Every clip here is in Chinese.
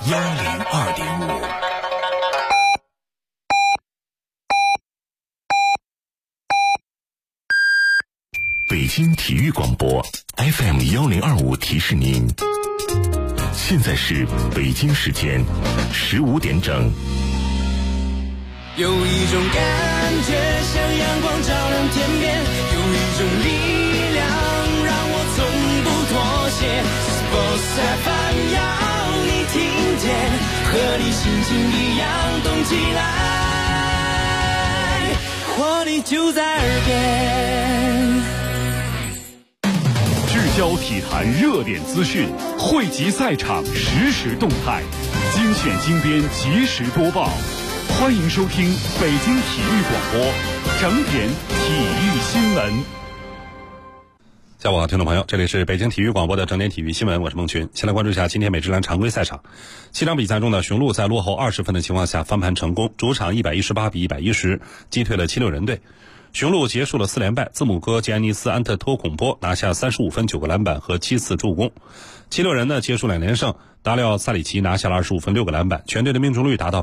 102.5。北京体育广播 FM 1025提示您，现在是北京时间15点整。 有一种感觉像阳光照亮天边，有一种力量让我从不妥协。Sports FM 要你听见，和你心情一样动起来，活力就在耳边。 聚焦体坛热点资讯，汇集赛场实时动态，精选精编及时播报。欢迎收听北京体育广播整点体育新闻。 下午好，听众朋友，这里是北京体育广播的整点体育新闻，我是孟群。先来关注一下今天美职篮常规赛场7场比赛中呢，雄鹿在落后20分的情况下翻盘成功，主场118-110击退了76人队。雄鹿结束了4连败，字母哥吉安尼斯安特托孔波拿下35分9个篮板和7次助攻。76人呢结束2连胜，达里奥萨里奇拿下了25分6个篮板，全队的命中率达到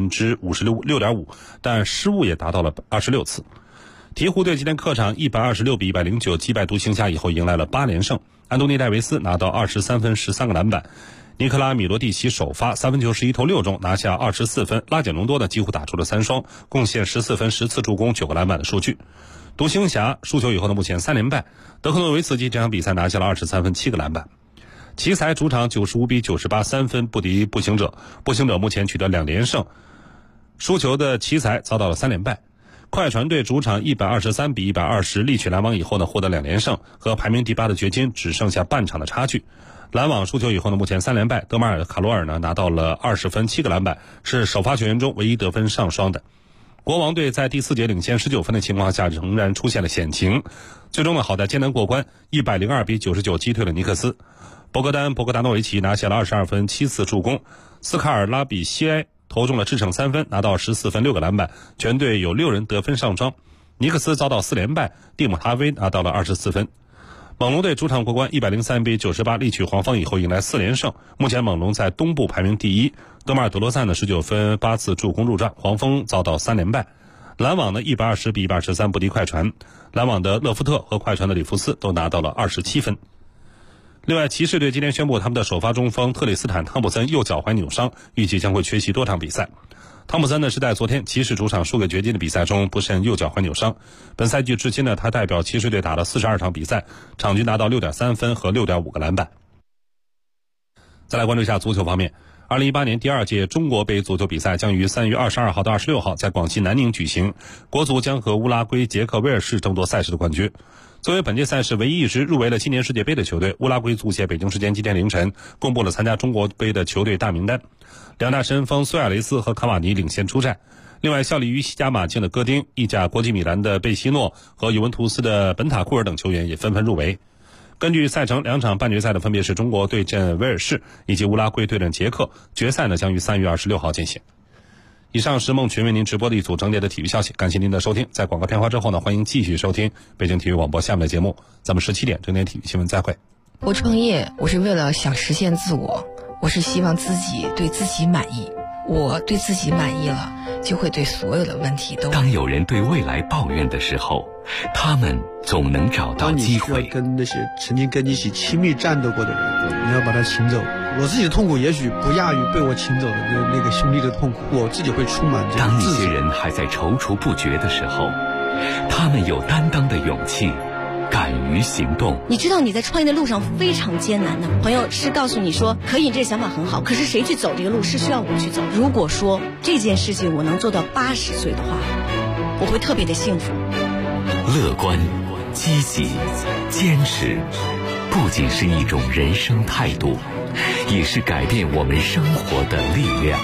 56.5%， 但失误也达到了26次。鹈鹕队今天客场126-109击败独行侠以后迎来了8连胜，安东尼戴维斯拿到23分13个篮板，尼克拉米罗蒂奇首发3分球11投6中拿下24分，拉简隆多呢几乎打出了3双，贡献14分10次助攻9个篮板的数据。独行侠输球以后呢，目前3连败，德克诺维茨基这场比赛拿下了23分7个篮板。奇才主场95-98 3分不敌步行者，步行者目前取得2连胜，输球的奇才遭到了3连败。快船队主场123-120力取篮网以后呢，获得2连胜，和排名第8的掘金只剩下半场的差距。篮网输球以后呢，目前3连败，德马尔卡罗尔呢拿到了20分7个篮板，是首发球员中唯一得分上双的。国王队在第4节领先19分的情况下仍然出现了险情，最终呢好在艰难过关，102-99击退了尼克斯。博格达诺维奇拿下了22分7次助攻，斯卡尔拉比西埃投中了制胜3分，拿到14分6个篮板，全队有6人得分上双。尼克斯遭到4连败，蒂姆哈维拿到了24分。猛龙队主场过关103-98力取黄蜂以后迎来4连胜，目前猛龙在东部排名第1，德马尔德罗赞呢19分8次助攻入账，黄蜂遭到3连败。篮网呢120-113不敌快船，篮网的勒夫特和快船的里弗斯都拿到了27分。另外，骑士队今天宣布他们的首发中锋特里斯坦·汤普森右脚踝扭伤，预计将会缺席多场比赛。汤普森呢是在昨天骑士主场输给掘金的比赛中不慎右脚踝扭伤，本赛季至今呢他代表骑士队打了42场比赛，场均拿到 6.3 分和 6.5 个篮板。再来关注一下足球方面，2018年第2届中国杯足球比赛将于3月22号到26号在广西南宁举行，国足将和乌拉圭、捷克、威尔士争夺赛事的冠军。作为本届赛事唯一一支入围了今年世界杯的球队，乌拉圭足协北京时间今天凌晨公布了参加中国杯的球队大名单，两大神锋苏亚雷斯和卡瓦尼领衔出战。另外，效力于西甲马竞的戈丁、意甲国际米兰的贝西诺和尤文图斯的本塔库尔等球员也纷纷入围。根据赛程，2场半决赛的分别是中国对阵威尔士以及乌拉圭对阵捷克，决赛呢将于3月26号进行。以上是孟群为您直播的一组整点的体育消息，感谢您的收听。在广告片花之后呢，欢迎继续收听北京体育广播下面的节目，咱们17点整点体育新闻再会。 我创业，我是为了想实现自我，我是希望自己对自己满意，我对自己满意了，就会对所有的问题都。 当有人对未来抱怨的时候，他们总能找到机会。 当你需要跟那些曾经跟你一起亲密战斗过的人，你要把他请走。我自己的痛苦也许不亚于被我请走的那个兄弟的痛苦，我自己会充满这当一些人还在踌躇不决的时候，他们有担当的勇气，敢于行动。 你知道你在创业的路上非常艰难的，朋友是告诉你说可以，这个想法很好，可是谁去走这个路是需要我去走。如果说这件事情我能做到80岁的话，我会特别的幸福。 乐观、积极、坚持，不仅是一种人生态度，也是改变我们生活的力量。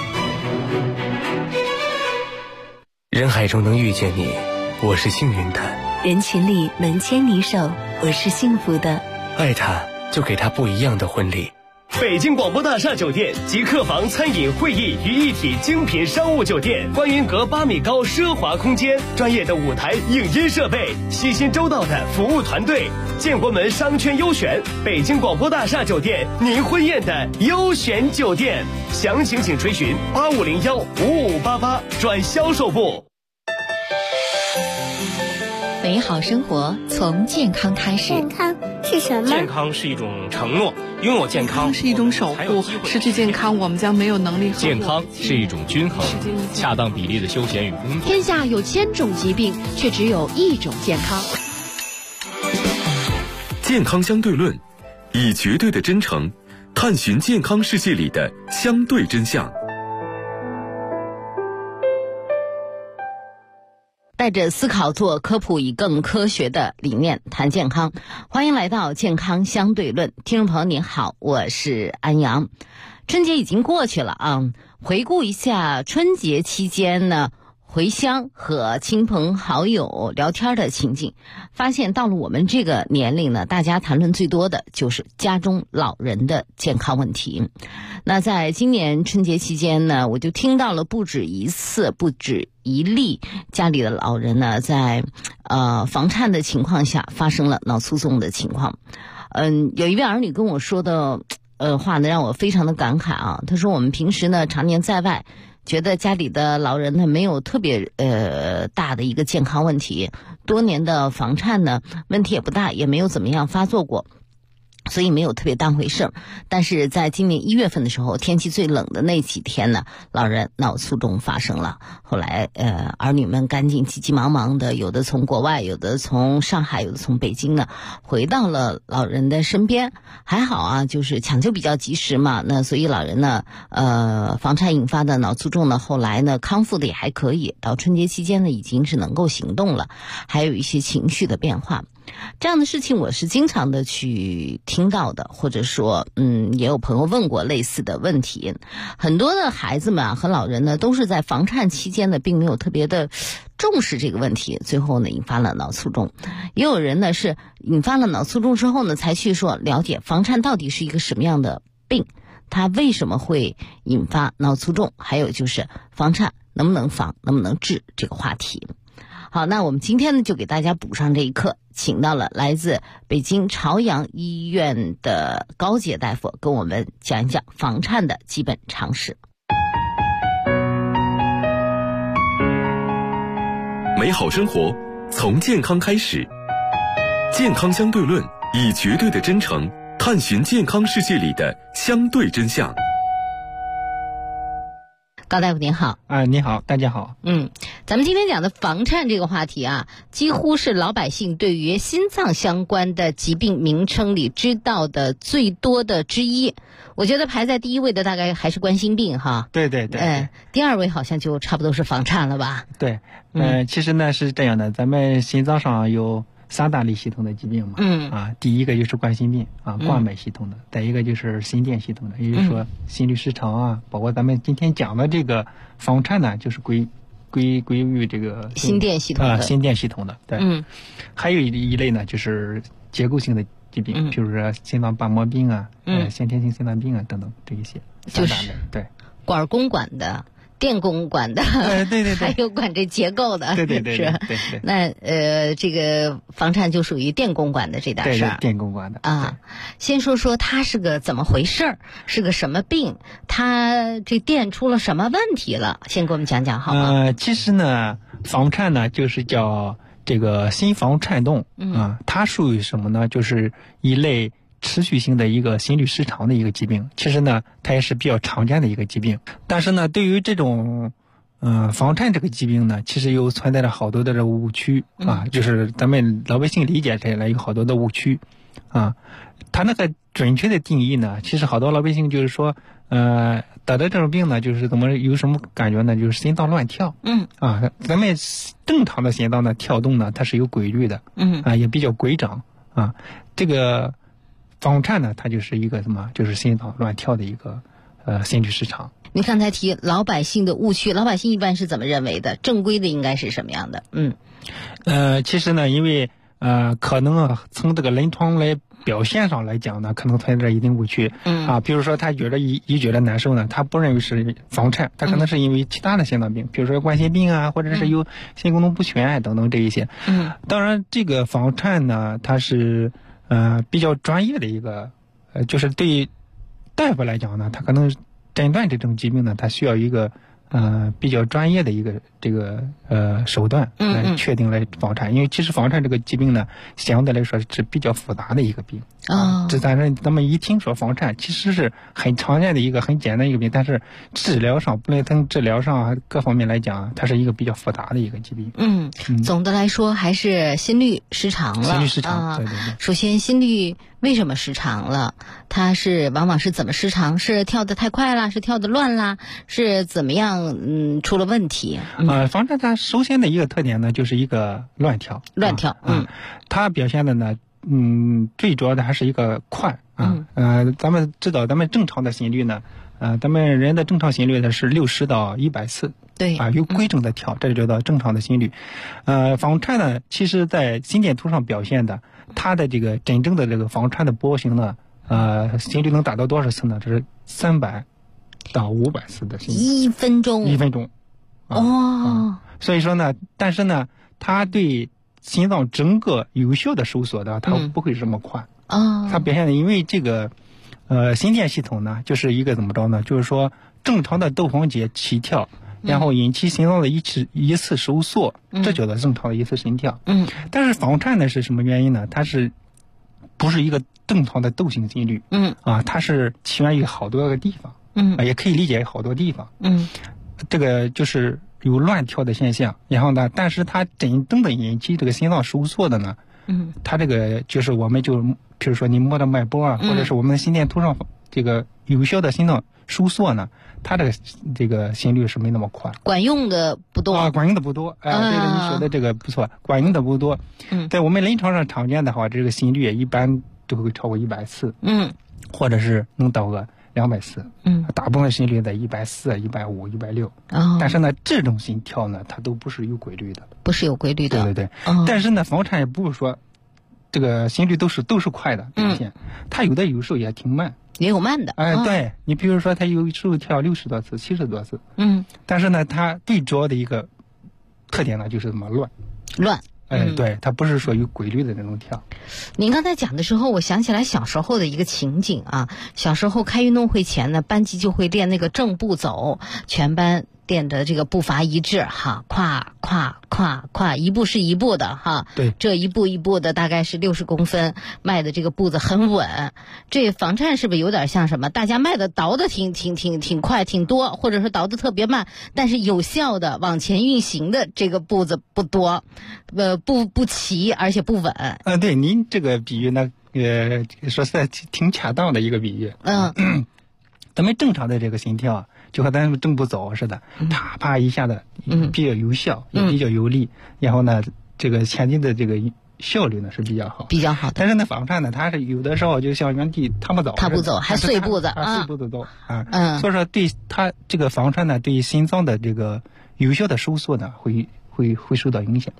人海中能遇见你，我是幸运的。 人群里能牵你手，我是幸福的。 爱他，就给他不一样的婚礼。 北京广播大厦酒店集客房、餐饮、会议于一体精品商务酒店，观云阁8米高奢华空间，专业的舞台影音设备，细心周到的服务团队。建国门商圈优选，北京广播大厦酒店，您婚宴的优选酒店。详情请垂询85015588转销售部。 美好生活从健康开始。 健康是什么？ 健康是一种承诺，拥有健康是一种守护，失去健康我们将没有能力。 健康是一种均衡，恰当比例的休闲与工作。 天下有1000种疾病，却只有1种健康。 健康相对论，以绝对的真诚探寻健康世界里的相对真相。 带着思考做科普，以更科学的理念谈健康。欢迎来到健康相对论，听众朋友您好，我是安阳。春节已经过去了啊，回顾一下春节期间呢，回乡和亲朋好友聊天的情景，发现到了我们这个年龄呢，大家谈论最多的就是家中老人的健康问题。那在今年春节期间呢，我就听到了不止一次、不止一例家里的老人呢，在房颤的情况下发生了脑卒中的情况。有一位儿女跟我说的话呢，让我非常的感慨啊。他说我们平时呢常年在外，觉得家里的老人呢没有特别大的一个健康问题，多年的房颤呢问题也不大，也没有怎么样发作过，所以没有特别当回事儿。但是在今年1月份的时候，天气最冷的那几天呢，老人脑卒中发生了。后来儿女们赶紧急急忙忙的，有的从国外，有的从上海，有的从北京呢，回到了老人的身边。还好啊，就是抢救比较及时嘛，那所以老人呢房颤引发的脑卒中呢，后来呢康复的也还可以，到春节期间呢已经是能够行动了，还有一些情绪的变化。这样的事情我是经常的去听到的，或者说也有朋友问过类似的问题。很多的孩子们和老人呢都是在房颤期间呢并没有特别的重视这个问题，最后呢引发了脑卒中。也有人呢是引发了脑卒中之后呢才去说了解房颤到底是一个什么样的病，它为什么会引发脑卒中，还有就是房颤能不能防，能不能治这个话题。好，那我们今天呢就给大家补上这一课，请到了来自北京朝阳医院的高杰大夫，跟我们讲一讲房颤的基本常识。 美好生活从健康开始，健康相对论，以绝对的真诚探寻健康世界里的相对真相。 高大夫您好。 你好，大家好。 咱们今天讲的房颤这个话题啊，几乎是老百姓对于心脏相关的疾病名称里知道的最多的之一。我觉得排在第1位的大概还是冠心病哈。 对。 第2位好像就差不多是房颤了吧？ 对，其实呢是这样的，咱们心脏上有3大类系统的疾病嘛。第一个就是冠心病啊，冠脉系统的；再一个就是心电系统的，也就是说心律失常啊，包括咱们今天讲的这个房颤呢，就是归于这个心电系统的。 心电系统的，对。还有一类呢，就是结构性的疾病，比如说心脏瓣膜病啊，先天性心脏病啊等等这一些。 就是对， 管工管的。电工管的， 对， 还有管这结构的， 对， 是。那这个房颤就属于电工管的这点事儿， 电工管的啊。先说说它是个怎么回事儿，是个什么病，它这电出了什么问题了？先给我们讲讲好吗？ 其实呢，房颤呢就是叫这个心房颤动它属于什么呢？就是一类持续性的一个心律失常的一个疾病。其实呢它也是比较常见的一个疾病，但是呢对于这种房颤这个疾病呢，其实又存在着好多的这误区就是咱们老百姓理解起来有好多的误区它那个准确的定义呢，其实好多老百姓就是说得的这种病呢，就是有什么感觉呢？就是心脏乱跳咱们正常的心脏的跳动呢它是有规律的也比较规整这个房颤呢，它就是一个什么？就是心脏乱跳的一个心律失常。 你刚才提老百姓的误区，老百姓一般是怎么认为的？正规的应该是什么样的？ 其实呢，因为可能从这个临床来表现上来讲呢，可能存在一定误区。比如说他觉得难受呢，他不认为是房颤，他可能是因为其他的心脏病，比如说冠心病啊，或者是有心功能不全啊等等这一些。当然这个房颤呢，它是比较专业的一个，就是对于大夫来讲呢，他可能诊断这种疾病呢，他需要一个比较专业的一个这个手段来确定来房颤，因为其实房颤这个疾病呢，相对来说是比较复杂的一个病。这咱们一听说房颤，其实是很常见的一个很简单一个病，但是治疗上不论从治疗上各方面来讲，它是一个比较复杂的一个疾病。 总的来说还是心律失常了。 心律失常，对。 首先心律为什么失常了？它是往往是怎么失常？是跳得太快了？是跳得乱啦？是怎么样出了问题？ 房颤它首先的一个特点呢，就是一个乱跳。它表现的呢，最主要的还是一个快咱们知道咱们正常的心率呢，咱们人的正常心率呢是60到100次。 对有规整的跳，这就叫正常的心率。房颤呢，其实在心电图上表现的，它的这个真正的这个房颤的波形呢，心率能达到多少次呢？这是300到500次的心率。 1分钟。 所以说呢，但是呢，它对心脏整个有效的收缩的，它不会这么快。它表现的，因为这个心电系统呢，就是一个怎么着呢？就是说正常的窦房结起跳，然后引起心脏的一次收缩，这叫做正常的一次心跳。但是房颤呢是什么原因呢？它是不是一个正常的窦性心率？它是起源于好多个地方。也可以理解好多地方。这个就是有乱跳的现象，然后呢，但是它真正的引起这个心脏收缩的呢，它这个就是我们就比如说你摸的脉搏啊，或者是我们的心电图上这个有效的心脏收缩呢，它这个心率是没那么快， 管用的不多。 管用的不多。这个你说的这个不错，管用的不多。在我们临床上常见的话，这个心率一般都会超过100次。或者是能到个200次。大部分心率在140、150、160。但是呢，这种心跳呢，它都不是有规律的。 不是有规律的。 对。但是呢，房颤也不是说这个心率都是快的表现，它有时候也挺慢， 也有慢的。 对，你比如说它有时候跳60多次、70多次。但是呢，它最主要的一个特点呢，就是怎么乱。对，它不是说有规律的那种跳。 您刚才讲的时候，我想起来小时候的一个情景啊。小时候开运动会前呢，班级就会练那个正步走，全班练的这个步伐一致哈，跨，一步是一步的哈。 对， 这一步一步的大概是60公分，迈的这个步子很稳。这房颤是不是有点像什么？大家迈的倒的挺快挺多，或者说倒的特别慢，但是有效的往前运行的这个步子不多，不齐，而且不稳。 对，您这个比喻呢，说实在挺恰当的一个比喻。咱们正常的这个心跳，就和咱们正步走似的，啪一下的，比较有效，也比较有力。然后呢，这个前进的这个效率呢是比较好的。但是呢，房颤呢，它是有的时候就像原地踏步走， 还碎步子碎步子走所以说对它这个房颤呢，对心脏的这个有效的收缩呢，会受到影响。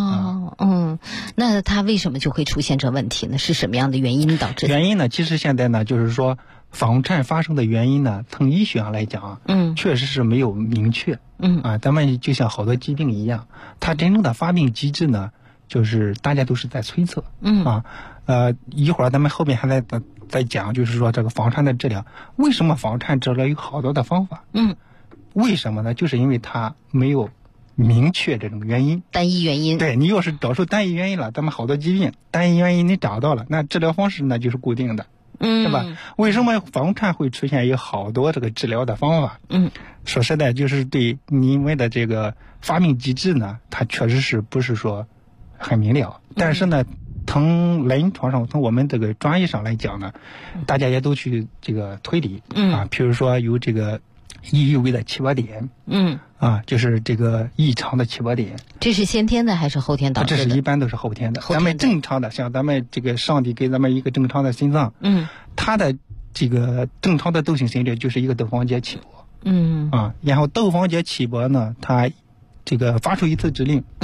那它为什么就会出现这问题呢？是什么样的原因导致的？ 原因呢，其实现在呢，就是说房颤发生的原因呢，从医学上来讲确实是没有明确。咱们就像好多疾病一样，它真正的发病机制呢，就是大家都是在推测。一会儿咱们后面还在讲，就是说这个房颤的治疗，为什么房颤治疗有好多的方法？为什么呢？就是因为它没有明确这种原因， 单一原因。 对，你要是找出单一原因了，咱们好多疾病单一原因你找到了，那治疗方式呢就是固定的，是吧？为什么房颤会出现有好多这个治疗的方法？说实在，就是对你们的这个发病机制呢，它确实是不是说很明了。但是呢，从临床上，从我们这个专业上来讲呢，大家也都去这个推理譬如说有这个易为的起搏点，就是这个异常的起搏点。 这是先天的还是后天导致的？ 这是一般都是后天的。咱们正常的，像咱们这个上帝给咱们一个正常的心脏，它的这个正常的窦性心率就是一个窦房结起搏，然后窦房结起搏呢，它这个发出一次指令，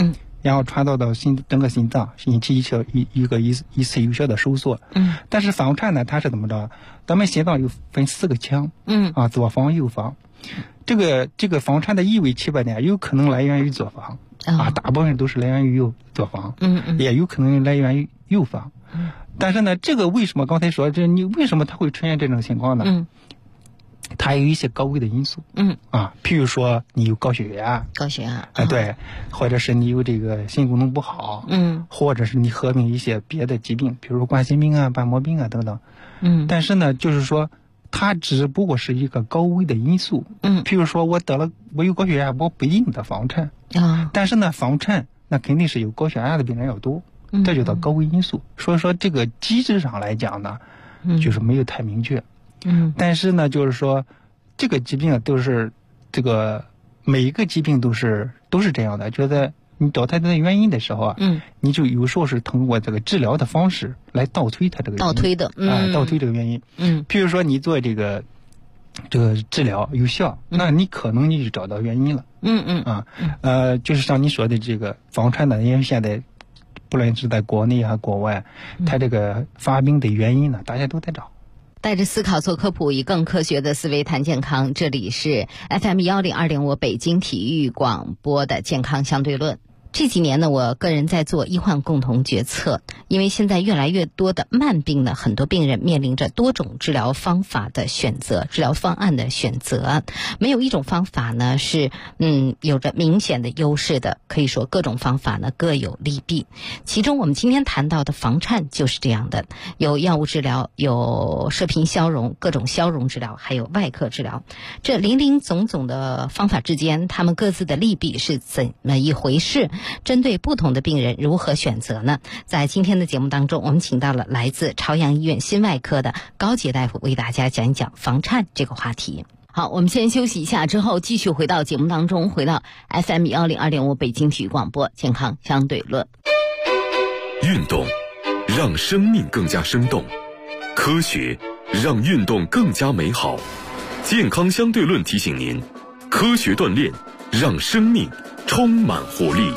然后传导到整个心脏，引起一次有效的收缩。但是房颤呢，它是怎么着？咱们心脏有分4个腔，左房右房。这个房颤的异位起搏点有可能来源于左房，大部分都是来源于左房，也有可能来源于右房。但是呢，这个为什么刚才说你为什么它会出现这种情况呢？它有一些高危的因素，譬如说你有高血压，对，或者是你有这个心功能不好，或者是你合并一些别的疾病，比如说冠心病啊、瓣膜病啊等等，但是呢，就是说它只不过是一个高危的因素，譬如说我有高血压，我不一定得房颤，但是呢，房颤那肯定是有高血压的病人要多，这就叫高危因素。所以说这个机制上来讲呢，就是没有太明确。但是呢，就是说，这个疾病都是每一个疾病都是这样的，就在你找它的原因的时候啊，你就有时候是通过这个治疗的方式来倒推它这个原因，倒推这个原因。譬如说你做这个治疗有效，那你可能你就找到原因了。就是像你说的这个房颤呢，因为现在不论是在国内还国外，它这个发病的原因呢，大家都在找。 带着思考做科普，以更科学的思维谈健康。这里是 FM 102.5北京体育广播的健康相对论。这几年呢，我个人在做医患共同决策，因为现在越来越多的慢病呢，很多病人面临着多种治疗方法的选择，治疗方案的选择，没有一种方法呢是有着明显的优势的，可以说各种方法呢各有利弊。其中我们今天谈到的房颤就是这样的，有药物治疗，有射频消融，各种消融治疗，还有外科治疗。这林林总总的方法之间，他们各自的利弊是怎么一回事？针对不同的病人如何选择呢？在今天的节目当中，我们请到了来自朝阳医院心外科的高杰大夫，为大家讲一讲房颤这个话题。好，我们先休息一下，之后继续回到节目当中，回到 FM 102.5北京体育广播健康相对论。 运动让生命更加生动，科学让运动更加美好。健康相对论提醒您，科学锻炼让生命充满活力。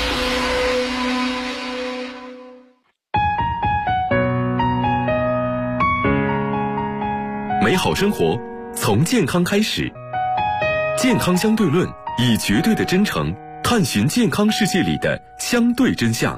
美好生活从健康开始，健康相对论以绝对的真诚探寻健康世界里的相对真相。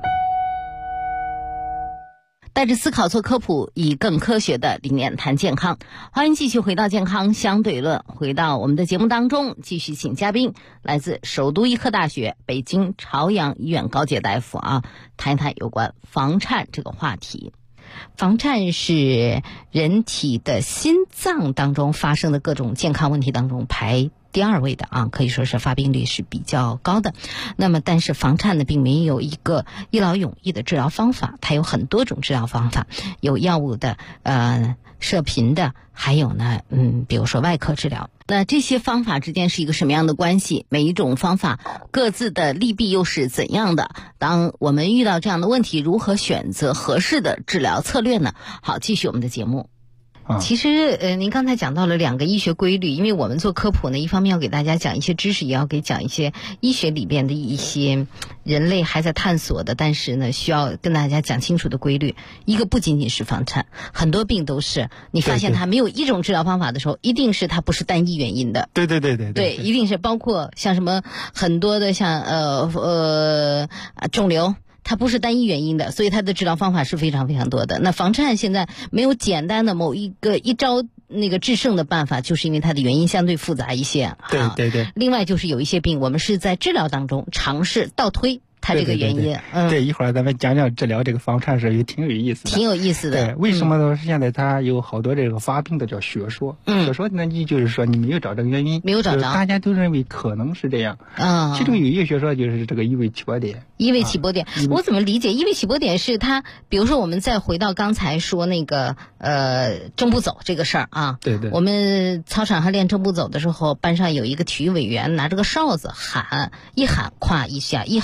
带着思考做科普，以更科学的理念谈健康。欢迎继续回到健康相对论，回到我们的节目当中，继续请嘉宾来自首都医科大学北京朝阳医院高杰大夫谈一谈有关房颤这个话题。房颤是人体的心脏当中发生的各种健康问题当中排第2位的可以说是发病率是比较高的。那么但是房颤呢并没有一个一劳永逸的治疗方法，它有很多种治疗方法，有药物的射频的，还有呢比如说外科治疗。那这些方法之间是一个什么样的关系？每一种方法各自的利弊又是怎样的？当我们遇到这样的问题，如何选择合适的治疗策略呢？好，继续我们的节目。其实您刚才讲到了2个医学规律，因为我们做科普呢，一方面要给大家讲一些知识，也要讲一些医学里边的一些人类还在探索的，但是呢需要跟大家讲清楚的规律。一个不仅仅是房颤，很多病都是你发现它没有一种治疗方法的时候，一定是它不是单一原因的。 对， 一定是包括像什么很多的像肿瘤，它不是单一原因的，所以它的治疗方法是非常非常多的。那房颤现在没有简单的某一招那个制胜的办法，就是因为它的原因相对复杂一些。 对。 另外就是有一些病，我们是在治疗当中尝试倒推它这个原因。 对，一会儿咱们讲讲治疗这个房颤是也挺有意思的。对，为什么呢？现在它有好多这个发病的叫学说。学说呢，你就是说你没有找这个原因， 没有找着， 大家都认为可能是这样。其中有一个学说就是这个异位起搏点。 异位起搏点，我怎么理解？异位起搏点是它，比如说我们再回到刚才说那个正步走这个事儿啊。 对。 我们操场上练正步走的时候，班上有一个体育委员拿着个哨子喊，一喊跨一下，一喊跨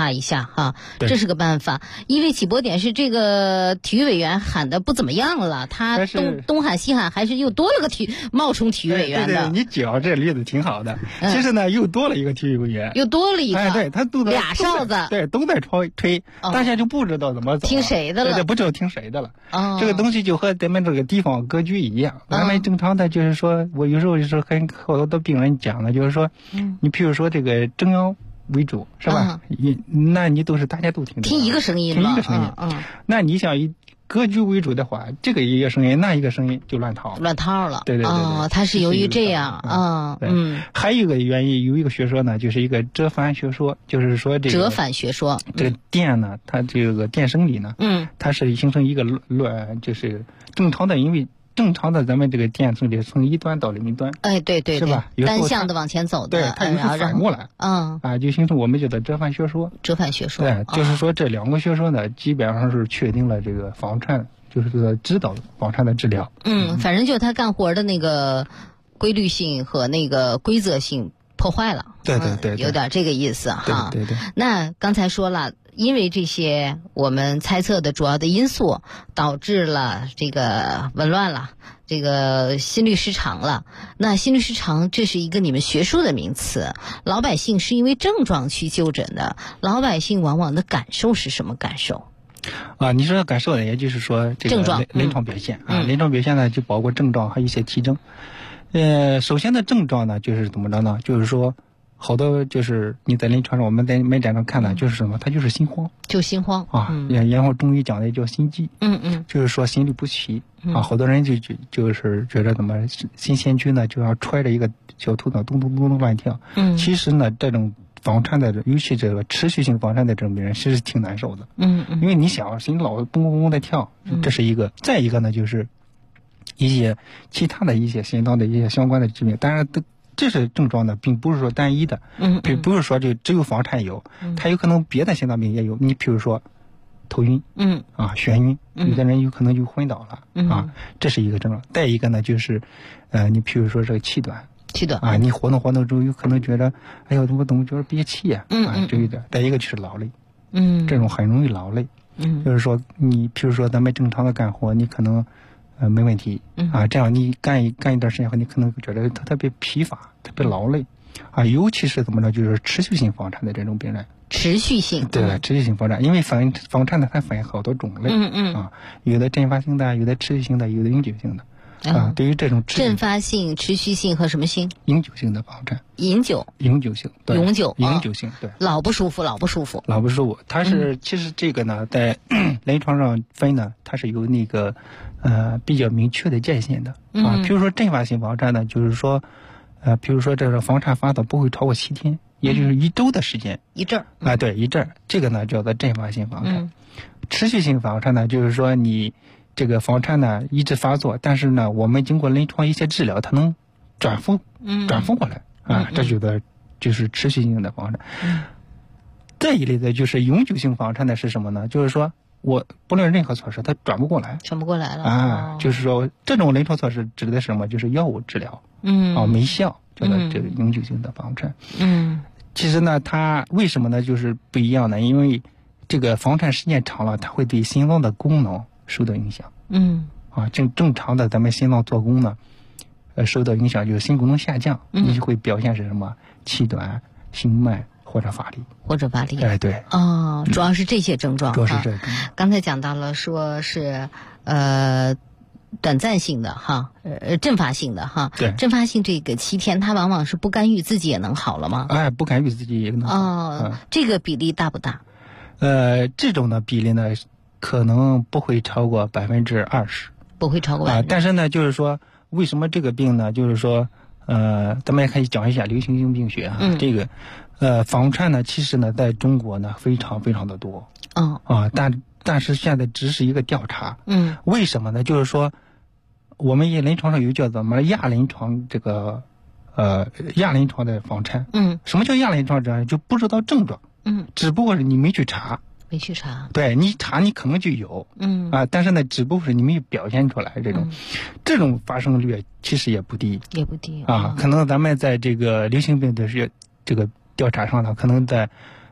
化一下哈，这是个办法。因为起波点是这个体育委员喊的不怎么样了，他东喊西喊，还是又多了个冒充体育委员的。 对，你讲这例子挺好的。其实呢，又多了一个体育委员， 又多了一个， 对，他俩哨子， 对，都在吹，大家就不知道怎么走， 听谁的了？ 对，不知道听谁的了。这个东西就和咱们这个地方格局一样，咱们正常的就是说，我有时候就是跟好多的病人讲的，就是说，你譬如说这个中央为主是吧？那你都是大家都听一个声音， 听一个声音。那你想以格局为主的话，这个一个声音，那一个声音就乱套了。对。 它是由于这样还有一个原因，有一个学说呢，就是一个折返学说，就是说这个折返学说， 这个电呢，它这个电生理呢，它是形成一个就是正常的，因为正常的咱们这个电生理从一端到另一端， 对， 是吧？ 单向的往前走的， 对，它有时候反过来，就形成我们叫做折返学说。对，就是说这两个学说呢，基本上是确定了这个房颤，就是说指导房颤的治疗。 反正就是他干活的那个规律性和那个规则性破坏了。 对， 有点这个意思哈。 对。 那刚才说了。因为这些我们猜测的主要的因素，导致了这个紊乱了，这个心律失常了。那心律失常这是一个你们学术的名词，老百姓是因为症状去就诊的，老百姓往往的感受是什么感受？ 你说感受呢，也就是说这个症状临床表现临床表现呢就包括症状和一些体征。首先的症状呢就是怎么着呢？就是说。好多就是你在临床上，我们在门诊上看的，就是什么？它就是心慌，然后中医讲的也叫心悸，就是说心律不齐好多人就是觉得怎么心弦区呢就要揣着一个小头脑咚咚咚咚乱跳，其实呢这种房颤的，尤其这个持续性房颤的这种病人是挺难受的，因为你想心老咚咚咚的跳，这是一个，再一个呢就是一些其他的一些心脏的一些相关的疾病，当然这是症状的，并不是说单一的，不是说就只有房颤有，它有可能别的心脏病也有。你比如说头晕，眩晕，有的人有可能就昏倒了，这是一个症状。再一个呢，就是你比如说这个气短你活动之后有可能觉得，哎呦，怎么觉得憋气呀，这一点。再一个就是劳累，这种很容易劳累，就是说你比如说咱们正常的干活，你可能。没问题这样你干一段时间后，你可能觉得特别疲乏，特别劳累尤其是怎么着，就是持续性房颤的这种病人。 持续性房颤，因为房颤呢，它分好多种类有的阵发性的，有的持续性的，有的永久性的对于这种阵发性、持续性和什么性？ 永久性的房颤。 永久性，对，永久性，对，老不舒服。 它是其实这个呢，在临床上分呢，它是有那个比较明确的界限的比如说阵发性房颤呢，就是说比如说这个房颤发作不会超过7天，也就是1周的时间， 一阵对，一阵，这个呢叫做阵发性房颤。持续性房颤呢，就是说你这个房颤呢一直发作，但是呢我们经过临床一些治疗，它能转复过来这就是持续性的房颤。再一类的就是永久性房颤的是什么呢？就是说我不论任何措施，它转不过来了就是说这种临床措施指的是什么？就是药物治疗没效，叫做这个永久性的房颤。其实呢它为什么呢就是不一样呢？因为这个房颤时间长了，它会对心脏的功能受到影响。正常的咱们心脏做工呢受到影响，就是心功能下降，你就会表现是什么？气短、心慢或者乏力。对主要是这些症状。 主要是这个。 刚才讲到了，说是短暂性的阵发性的对， 阵发性这个7天，它往往是不干预自己也能好了吗？ 不干预自己也能好。 这个比例大不大？ 这种的比例呢，可能不会超过20%， 不会超过但是呢，就是说为什么这个病呢？就是说咱们也可以讲一下流行性病学这个房颤呢，其实呢在中国呢非常非常的多但是现在只是一个调查为什么呢？就是说我们临床上有叫做什么亚临床这个亚临床的房颤什么叫亚临床症？就不知道症状只不过是你没去查，对，你查你可能就有但是呢只不过是你没有表现出来，这种发生率其实也不低可能咱们在这个流行病的这个调查上呢，可能在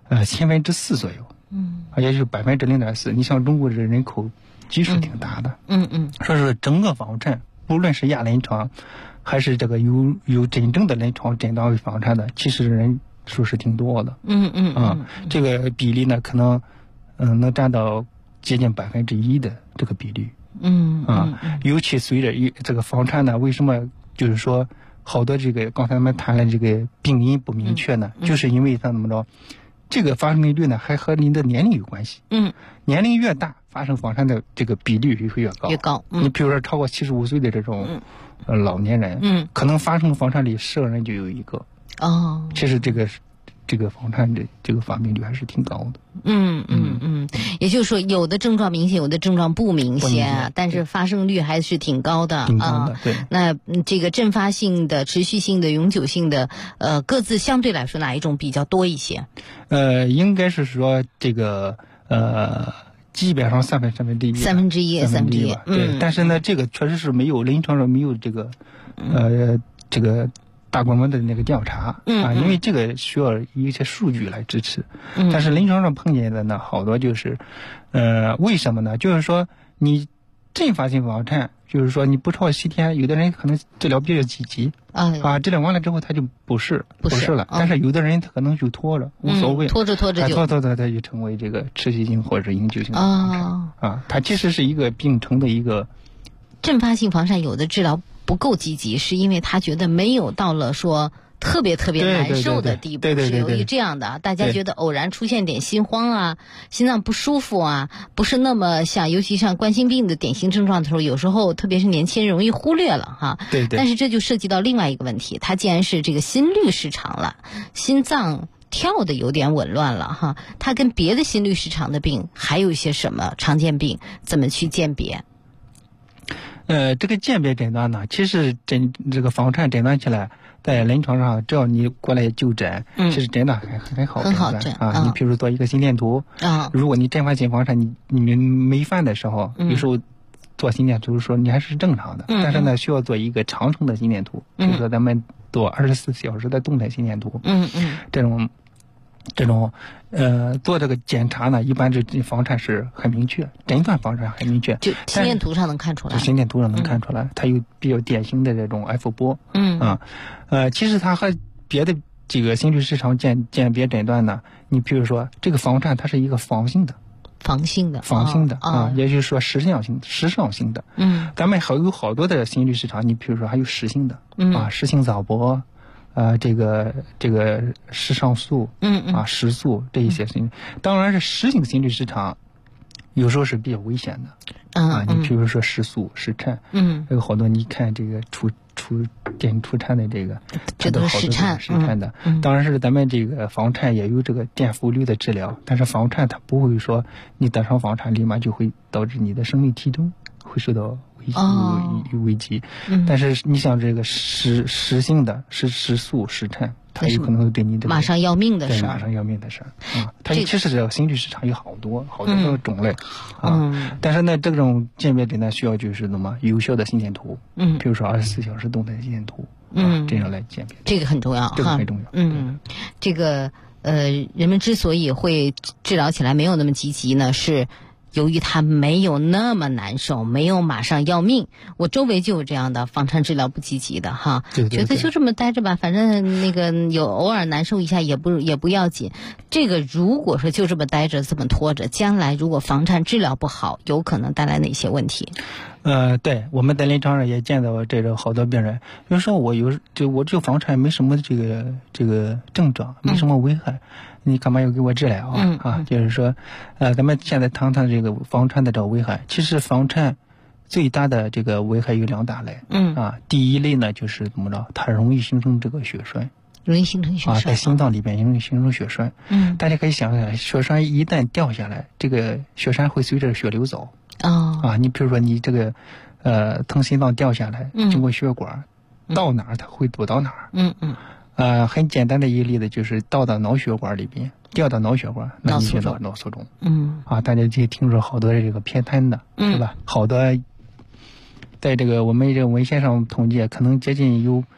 4%左右，也就是0.4%。你像中国的人口基数挺大的，说是整个房产，无论是亚临床，还是这个有真正的临床诊断为房产的，其实人数是挺多的，这个比例呢，可能能占到接近1%的这个比率，尤其随着这个房产呢，为什么就是说好多这个刚才咱们谈了这个病因不明确呢？就是因为它怎么着，这个发生率呢还和您的年龄有关系，年龄越大，发生房产的这个比率就会越高。你比如说超过75岁的这种老年人，可能发生房产里10个人就有1个。其实这个房产的这个发病率还是挺高的。 也就是说，有的症状明显，有的症状不明显，但是发生率还是挺高的。 对。 那这个阵发性的、持续性的、永久性的，各自相对来说哪一种比较多一些？ 应该是说这个基本上三分之一吧。对。但是呢，这个确实是没有临床上没有这个这个大规模的那个调查因为这个需要一些数据来支持。但是临床上碰见的呢，好多就是为什么呢？就是说你阵发性房产，就是说你不超过7天，有的人可能治疗比较积极治疗完了之后他就不是了，但是有的人他可能就拖着无所谓， 拖着他就成为这个持续性或者是永久性的房产它其实是一个病程的一个阵发性房产，有的治疗不够积极，是因为他觉得没有到了说特别难受的地步，是由于这样的，大家觉得偶然出现点心慌心脏不舒服不是那么像，尤其像冠心病的典型症状的时候，有时候特别是年轻人容易忽略了但是这就涉及到另外一个问题，它既然是这个心律失常了，心脏跳的有点紊乱了它跟别的心律失常的病还有一些什么常见病，怎么去鉴别？ 这个鉴别诊断呢，其实这个房产诊断起来，在临床上，只要你过来就诊，其实诊断很好诊你比如做一个心电图如果你阵发性房产你没犯的时候，有时候做心电图说你还是正常的，但是呢需要做一个长程的心电图，比如说咱们做24小时的动态心电图，这种做这个检查呢，一般这房产是很明确，诊断房产很明确， 就心电图上能看出来。 心电图上能看出来，它有比较典型的这种 F 波。其实它和别的这个心律失常鉴别诊断呢，你比如说这个房产它是一个房性的，也就是说时尚性的。咱们还有好多的心律失常，你比如说还有实性的实性早搏。这个室上素时速这一些心，当然是实性心律失常，有时候是比较危险的你比如说时速时颤，还有好多你看这个电影出颤的这都是时颤的，当然是咱们这个房颤也有这个电复率的治疗，但是房颤它不会说你得上房颤立马就会导致你的生命体征会受到危机，但是你想这个实性的时速时颤，它有可能会对你马上要命的事儿， 它其实这个心律失常有好多个种类但是呢，这种鉴别诊断需要就是什么有效的心电图，比如说24小时动态心电图，这样来鉴别， 这个很重要，这个人们之所以会治疗起来没有那么积极呢，是由于他没有那么难受，没有马上要命。我周围就有这样的房产治疗不积极的觉得就这么待着吧，反正那个有偶尔难受一下也不要紧。这个如果说就这么待着这么拖着，将来如果房产治疗不好，有可能带来哪些问题？ 对，我们在临床上也见到这种好多病人，就是说我这个房产没什么这个症状，没什么危害，你干嘛要给我治疗就是说咱们现在谈谈这个房产的这个危害。其实房产最大的这个危害有2大类第一类呢就是怎么着，它容易形成这个血栓，在心脏里边容易形成血栓。大家可以想想，血栓一旦掉下来，这个血栓会随着血流走你比如说你这个从心脏掉下来，经过血管到哪儿它会堵到哪儿。很简单的一个例子就是到脑血管里边，掉到脑血管，那你就脑卒中。大家就听说好多这个偏瘫的，是吧？好多在这个我们这个文献上统计，可能接近有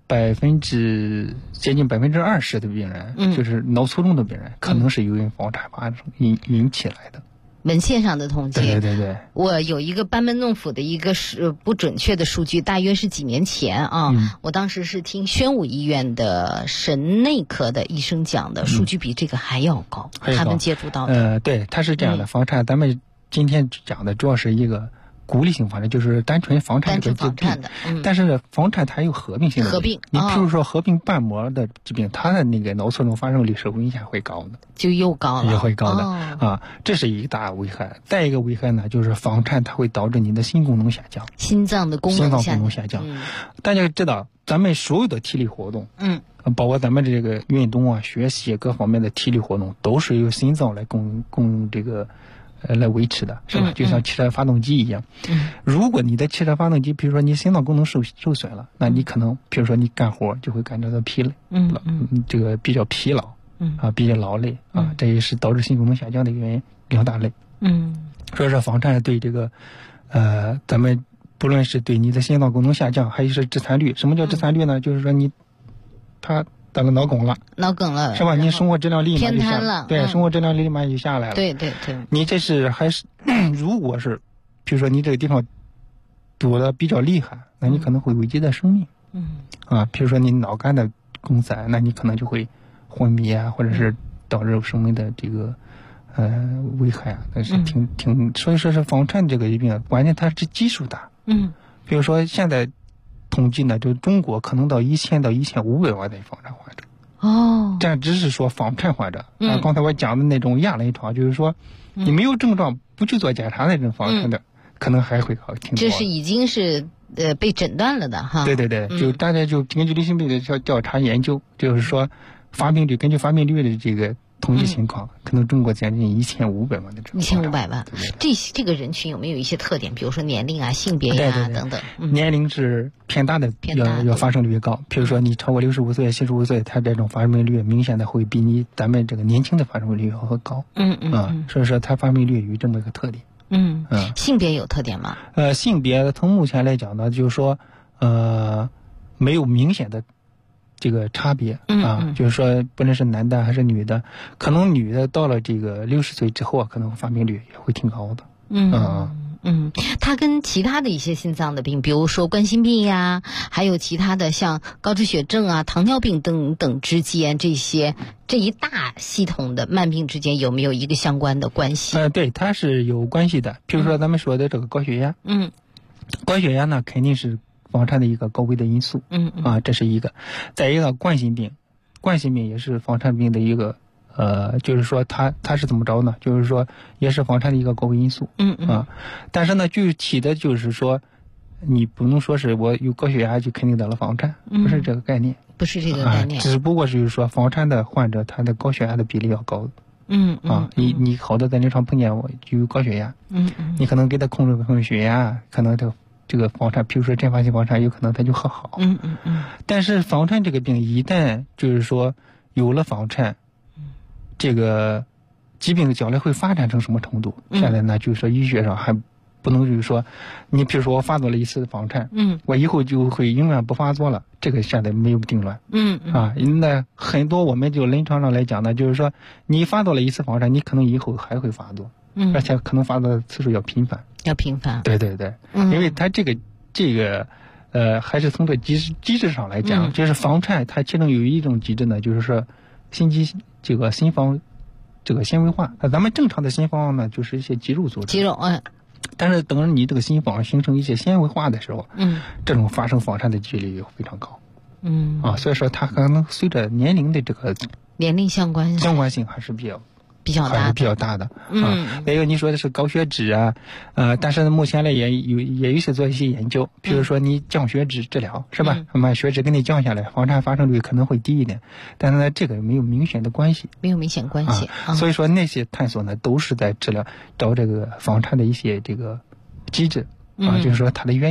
接近20%的病人，就是脑卒中的病人，可能是由于房产发生引起来的。 文献上的统计， 对， 我有一个班门弄斧的一个不准确的数据，大约是几年前啊，我当时是听宣武医院的神内科的医生讲的，数据比这个还要高，他们接触到的。 对，他是这样的，房产咱们今天讲的主要是一个鼓励性房产，就是单纯房产这个疾病的，但是房产它有合并性的。你譬如说合并瓣膜的疾病，它的那个脑卒中发生率是明显会高的， 就又高了， 也会高的这是一大危害。再一个危害呢，就是房产它会导致你的心功能下降， 心脏功能下降。 大家知道，咱们所有的体力活动，包括咱们这个运动啊、学习各方面的体力活动，都是由心脏来供这个。来维持的是吧？就像汽车发动机一样。如果你的汽车发动机，比如说你心脏功能受损了，那你可能，比如说你干活就会感觉到疲累，这个比较疲劳，比较劳累这也是导致心功能下降的原因2大类。所以说房产对这个，咱们不论是对你的心脏功能下降，还是致残率。什么叫致残率呢？就是说他得了脑梗了，是吧？你生活质量立马就下了，对，生活质量立马就下来了。 对， 你这是还是如果是，比如说你这个地方堵得比较厉害，那你可能会危及到生命。比如说你脑干的梗塞，那你可能就会昏迷啊，或者是导致生命的这个危害啊。但是所以说是房产这个疾病，关键它是基数大。比如说现在统计呢，就中国可能到1000到1500万的房产患者。这样只是说房产患者。刚才我讲的那种亚临床，就是说你没有症状不去做检查的这种房产的，可能还会挺多。 这是已经是被诊断了的哈。 对，就大家就根据流行病的调查研究，就是说根据发病率的这个统计情况，可能中国将近1500万的 1500万。这个人群有没有一些特点？比如说年龄啊、性别呀等等。 年龄是偏大的，要发生率高。比如说你超过65岁、75岁，它这种发病率明显的会比咱们这个年轻的发生率要高。所以说它发病率有这么一个特点。 性别有特点吗？ 性别从目前来讲呢，就是说没有明显的这个差别就是说不论是男的还是女的，可能女的到了这个60岁之后可能发病率也会挺高的。 它跟其他的一些心脏的病，比如说冠心病呀，还有其他的像高脂血症啊、糖尿病等等之间，这一大系统的慢病之间有没有一个相关的关系？ 对，它是有关系的。比如说咱们说的这个高血压，高血压呢肯定是房产的一个高危的因素。这是一个。再一个冠心病也是房产病的一个。就是说它是怎么着呢？就是说也是房产的一个高危因素。但是呢，具体的就是说，你不能说是我有高血压就肯定得了房产，不是这个概念。 不是这个概念。 只不过就是说房产的患者他的高血压的比例要高。你好多在临床碰见我就有高血压。你可能给他控制血压，可能这个房产，比如说阵发性房产，有可能他就很好。但是房产这个病一旦就是说有了房产，这个疾病将来会发展成什么程度？现在呢，就是说医学上还不能就是说，你比如说我发作了一次房产，我以后就会永远不发作了，这个现在没有定论。那很多我们就临床上来讲呢，就是说你发作了一次房产，你可能以后还会发作，而且可能发作的次数要频繁。对，因为它这个还是从这机制上来讲，就是房产它其中有一种机制呢，就是说心房这个纤维化。咱们正常的心房呢，就是一些肌肉组织。但是等你这个心房形成一些纤维化的时候，这种发生房产的几率非常高。所以说它可能随着年龄的这个年龄相关性还是比较大的。还有你说的是高血脂啊，但是目前呢也有些做一些研究，比如说你降血脂治疗是吧？那么血脂给你降下来，房产发生率可能会低一点，但是呢这个没有明显的关系。所以说那些探索呢都是在找这个房产的一些这个机制就是说它的原因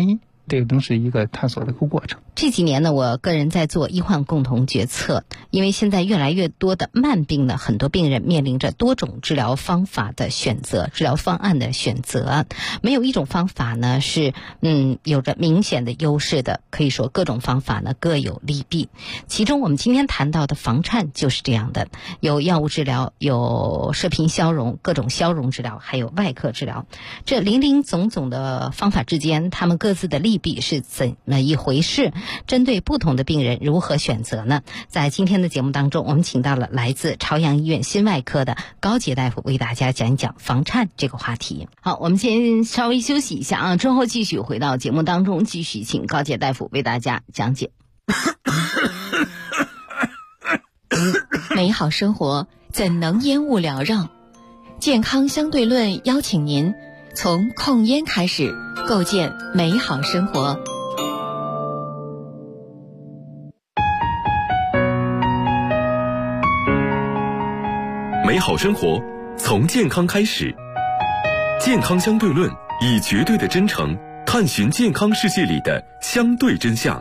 这个都是一个探索的一个过程。 这几年呢，我个人在做医患共同决策，因为现在越来越多的慢病呢，很多病人面临着多种治疗方法的选择、治疗方案的选择，没有一种方法呢是有着明显的优势的，可以说各种方法呢各有利弊。其中我们今天谈到的房颤就是这样的，有药物治疗，有射频消融，各种消融治疗，还有外科治疗。这林林总总的方法之间，他们各自的利弊是怎么一回事？针对不同的病人如何选择呢？在今天的节目当中，我们请到了来自朝阳医院心外科的高杰大夫为大家讲一讲房颤这个话题。好，我们先稍微休息一下啊，之后继续回到节目当中，继续请高杰大夫为大家讲解。 美好生活怎能烟雾缭绕？健康相对论邀请您从控烟开始，构建美好生活。 美好生活从健康开始，健康相对论以绝对的真诚探寻健康世界里的相对真相。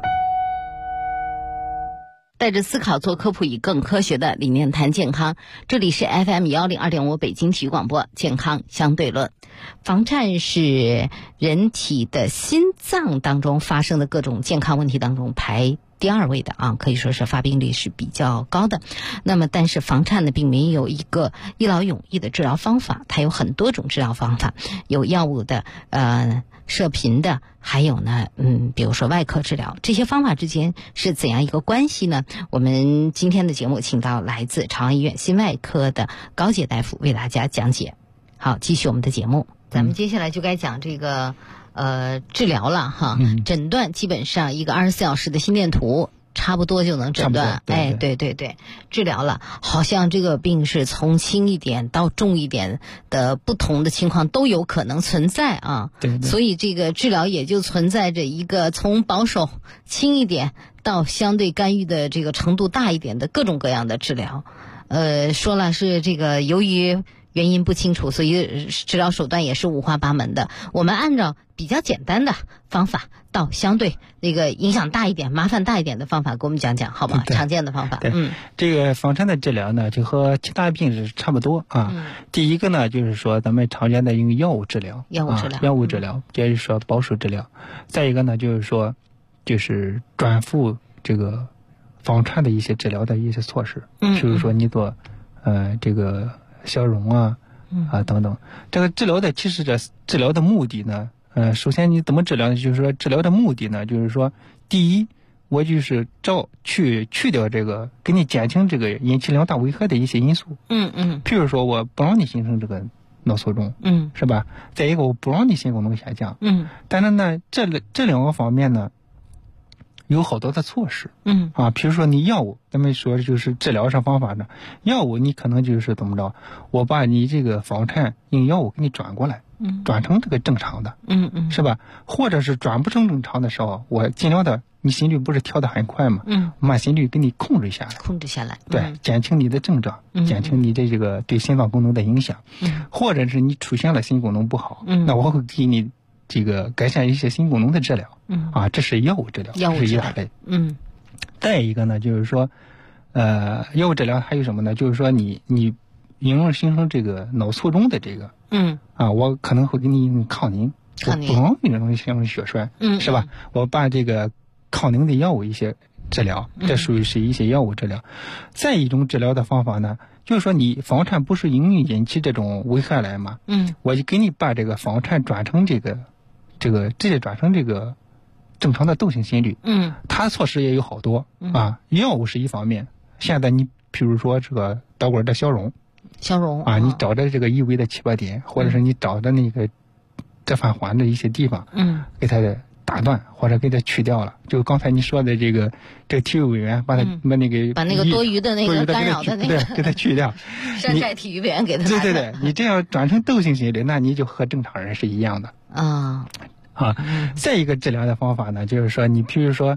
带着思考做科普，以更科学的理念谈健康。这里是 FM102.5 北京体育广播健康相对论。房颤是人体的心脏当中发生的各种健康问题当中排第2位的啊，可以说是发病率是比较高的。那么但是房颤呢并没有一个一劳永逸的治疗方法，它有很多种治疗方法，有药物的射频的，还有呢比如说外科治疗，这些方法之间是怎样一个关系呢？我们今天的节目请到来自朝阳医院心外科的高杰大夫为大家讲解。好，继续我们的节目，咱们接下来就该讲这个治疗了哈。诊断基本上一个24小时的心电图差不多就能诊断。哎，对，治疗了，好像这个病是从轻一点到重一点的不同的情况都有可能存在啊。对，所以这个治疗也就存在着一个从保守轻一点到相对干预的这个程度大一点的各种各样的治疗。说了是这个由于原因不清楚，所以治疗手段也是五花八门的。我们按照比较简单的方法到相对那个影响大一点、麻烦大一点的方法，给我们讲讲好吧？常见的方法。 这个房颤的治疗呢，就和其他病是差不多啊。第一个呢，就是说咱们常见的用药物治疗，药物治疗，就是说保守治疗。再一个呢，就是说就是转复这个房颤的一些治疗的一些措施，比如说你做这个消融等等。这个治疗的其实这治疗的目的呢，首先你怎么治疗呢？就是说治疗的目的呢，就是说第一，我就是去掉这个给你减轻这个引起两大危害的一些因素。譬如说我不让你形成这个脑卒中，是吧？再一个我不让你心功能下降，但是呢这两个方面呢有好多的措施，比如说你药物，咱们说就是治疗上方法呢，药物你可能就是怎么着，我把你这个房颤用药物给你转过来，转成这个正常的，是吧？或者是转不成正常的时候，我尽量的，你心率不是跳得很快吗？慢心率给你控制下来，对，减轻你的症状，减轻你的这个对心脏功能的影响，或者是你出现了心功能不好，那我会给你这个改善一些心功能的治疗，这是药物治疗，是一大类。再一个呢，就是说，药物治疗还有什么呢？就是说你因为形成这个脑卒中的这个，我可能会给你用抗凝，我不让你容易形成血栓，是吧？我把这个抗凝的药物一些治疗，这属于是一些药物治疗。再一种治疗的方法呢，就是说你房颤不是容易引起这种危害来吗？我就给你把这个房颤转成直接转成这个正常的窦性心率。它措施也有好多药物是一方面，现在你譬如说这个导管的消融你找着这个异位的起搏点，或者是你找着那个折返环的一些地方，给它打断或者给它去掉了。就刚才你说的这个体育委员把那个多余的那个干扰的那个给它去掉， 山寨体育委员给它对，你这样转成窦性心律，那你就和正常人是一样的再一个治疗的方法呢，就是说你譬如说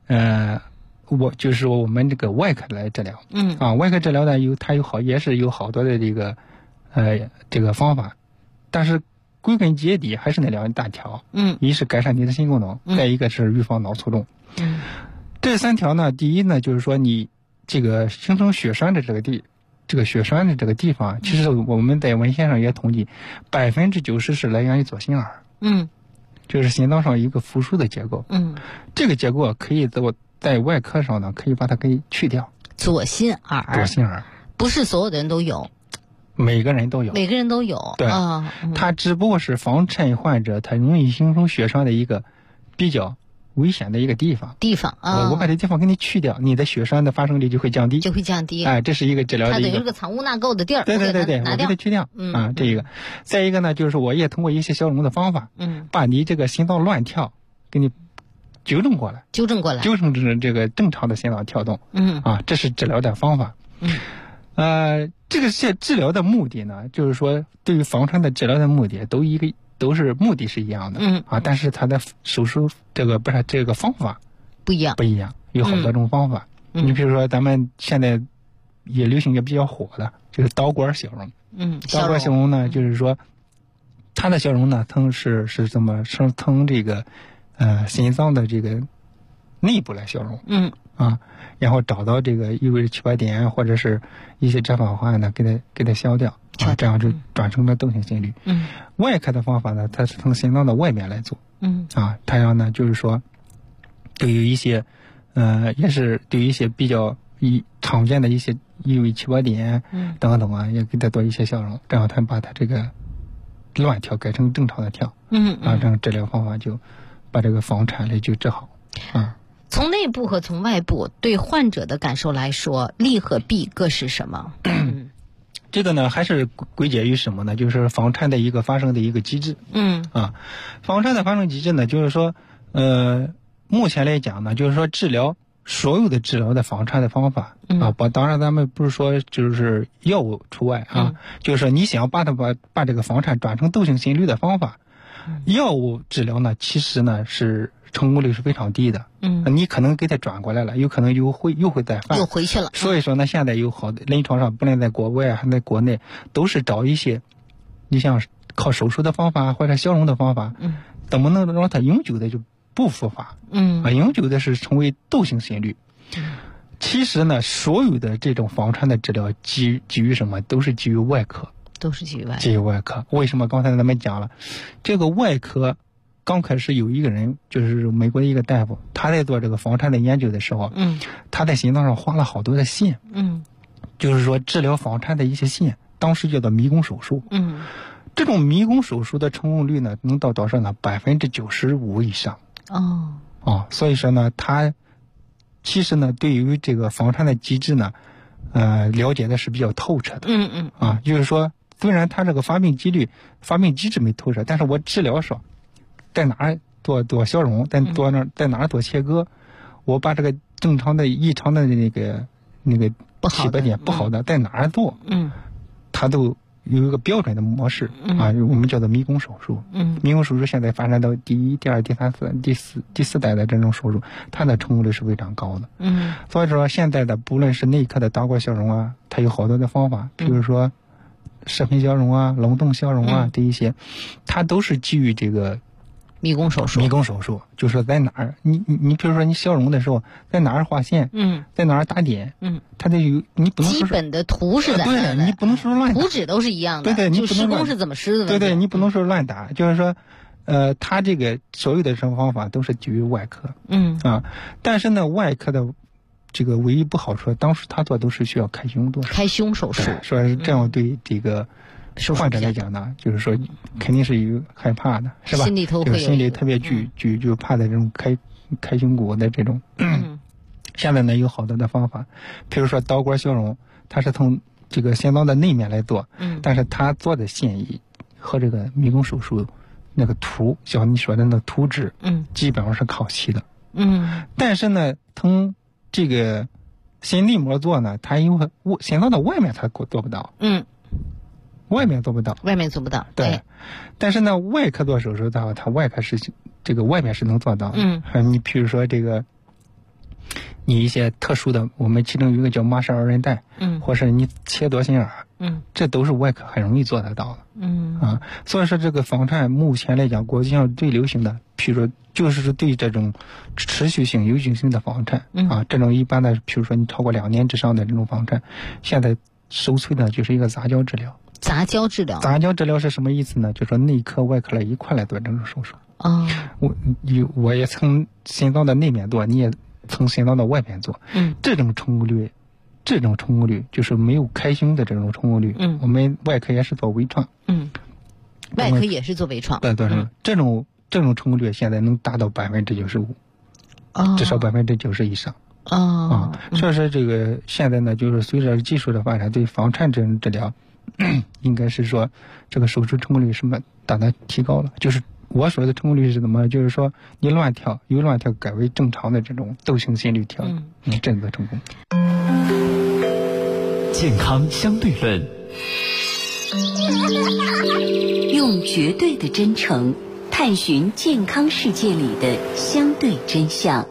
我们这个外科来治疗，外科治疗呢也是有好多的这个方法，但是归根结底还是那2大条。一是改善你的心功能，再一个是预防脑卒中。这3条呢，第一呢就是说你这个形成血栓的这个血栓的这个地方，其实我们在文献上也统计，90%是来源于左心耳。就是心脏上一个附属的结构。这个结构可以在外科上呢，可以把它给去掉。 左心耳不是所有的人都有， 每个人都有。 对它只不过是房颤患者他容易形成血栓的一个比较危险的一个地方啊。我把这地方给你去掉，你的血栓的发生率就会降低。这是一个治疗的它等于是个藏污纳垢的地儿。 对，我给它去掉。这一个。再一个呢，就是我也通过一些消融的方法，把你这个心脏乱跳给你纠正过来，纠正成这个正常的心脏跳动。这是治疗的方法。这个治疗的目的呢，就是说对于房颤的治疗的目的都是目的是一样的。但是它的手术这个方法不一样， 有好多种方法。你比如说咱们现在也流行也比较火的，就是导管消融。导管消融呢，就是说它的消融呢，是怎么从这个心脏的这个内部来消融。然后找到这个异位七八点或者是一些脂肪环呢，给它消掉。这样就转成了窦性心律。外科的方法呢，它是从心脏的外面来做。它要呢就是说对于一些也是对于一些比较常见的一些异位七八点等等啊，也给它做一些消融，这样它把它这个乱跳改成正常的跳。这样治疗方法就把这个房颤类就治好。 从内部和从外部对患者的感受来说，利和弊各是什么？ 这个呢还是归结于什么呢？就是房颤的一个发生的一个机制。房颤的发生机制呢，就是说目前来讲呢，就是说所有的治疗的房颤的方法当然咱们不是说就是药物除外就是说你想把这个房颤转成窦性心律的方法，药物治疗呢其实呢是成功率是非常低的。你可能给它转过来了，有可能又会再犯， 又回去了。 所以说呢，现在有好的临床上，不论在国外还在国内，都是找一些你像靠手术的方法或者消融的方法，怎么能让它永久的就不复发？永久的是成为窦性心律。其实呢，所有的这种房颤的治疗基于什么？都是基于外科。基于外科。为什么刚才咱们讲了这个外科？刚开始有一个人，就是美国的一个大夫，他在做这个房颤的研究的时候，他在心脏上花了好多的线，就是说治疗房颤的一些线，当时叫做迷宫手术。这种迷宫手术的成功率呢，能到多少呢？95%以上。所以说呢，他其实呢，对于这个房颤的机制呢，了解的是比较透彻的。就是说，虽然他这个发病机制没透彻，但是我治疗上。在哪儿做消融，在哪儿做切割，我把这个正常的异常的那个起搏点不好的在哪儿做，它都有一个标准的模式我们叫做迷宫手术。迷宫手术现在发展到第1、第2、第3、第4代的这种手术，它的成功率是非常高的。所以说现在的不论是内科的导管消融它有好多的方法，比如说射频消融冷冻消融这一些，它都是基于这个。 迷宫手术就是说在哪儿，你比如说你消融的时候，在哪儿划线，在哪儿打点，它得有你不能说基本的图是在对，你不能说乱打， 图纸都是一样的， 对，你不能施工是怎么施的， 对，你不能说乱打，就是说，它这个所有的这种方法都是基于外科，但是呢，外科的这个唯一不好处，当时他做都是需要开胸手术，说是这样对这个。患者来讲呢，就是说肯定是有害怕的，是吧？ 心里头会有心里特别就怕的这种开胸骨的这种。现在呢有好多的方法，比如说导管消融，它是从这个心脏的内面来做，但是它做的线和这个迷宫手术那个图，像你说的那图纸，基本上是靠齐的。但是呢，从这个心内膜做呢，它因为心脏的外面它做不到。外面做不到，对。但是呢，外科做手术的话，它外科是这个外面是能做到的。你比如说这个，你一些特殊的，我们其中有一个叫马氏二韧带，或是你切左心耳，这都是外科很容易做得到的。 所以说这个房颤目前来讲，国际上最流行的，譬如说就是对这种持续性有菌性的房颤这种一般的，譬如说你超过2年之上的这种房颤，现在首推的就是一个杂交治疗。 杂交治疗是什么意思呢？就是说内科外科来一块来做这种手术。我也从心脏的内面做，你也从心脏的外面做。这种成功率就是没有开胸的这种成功率。我们外科也是做微创。 外科也是做微创。 对，这种成功率现在能达到95%，至少90%以上。所以说这个现在呢，就是随着技术的发展，对房颤这种治疗，应该是说这个手术成功率什么大大提高了。就是我说的成功率是怎么？就是说你乱跳改为正常的这种窦性心率跳，这个成功。 健康相对论， 用绝对的真诚探寻健康世界里的相对真相。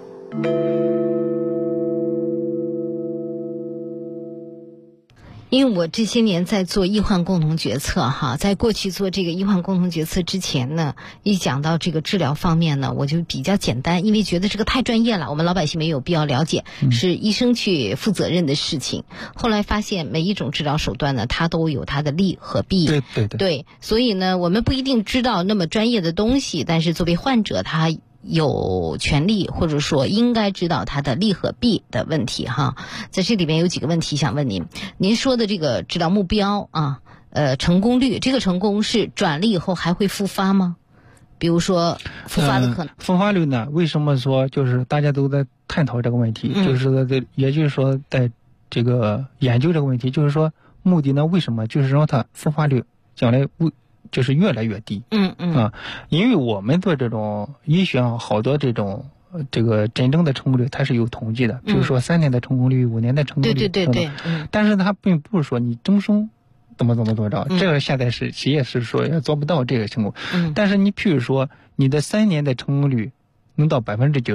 因为我这些年在做医患共同决策在过去做这个医患共同决策之前呢，一讲到这个治疗方面呢，我就比较简单，因为觉得这个太专业了，我们老百姓没有必要了解，是医生去负责任的事情。后来发现每一种治疗手段呢，它都有它的利和弊。对，所以呢，我们不一定知道那么专业的东西，但是作为患者，他有权利或者说应该知道它的利和弊的问题在这里面有几个问题想问您说的这个治疗目标成功率，这个成功是转了以后还会复发吗？比如说复发的可能。 复发率呢？为什么说就是大家都在探讨这个问题？就是说也就是说在这个研究这个问题，就是说目的呢，为什么就是让它复发率将来就是越来越低。因为我们做这种医学好多这个真正的成功率它是有统计的，比如说3年的成功率、5年的成功率。 对。 但是它并不是说你终生怎么着，这个现在是谁也是说也做不到这个成功。但是你譬如说你的3年的成功率能到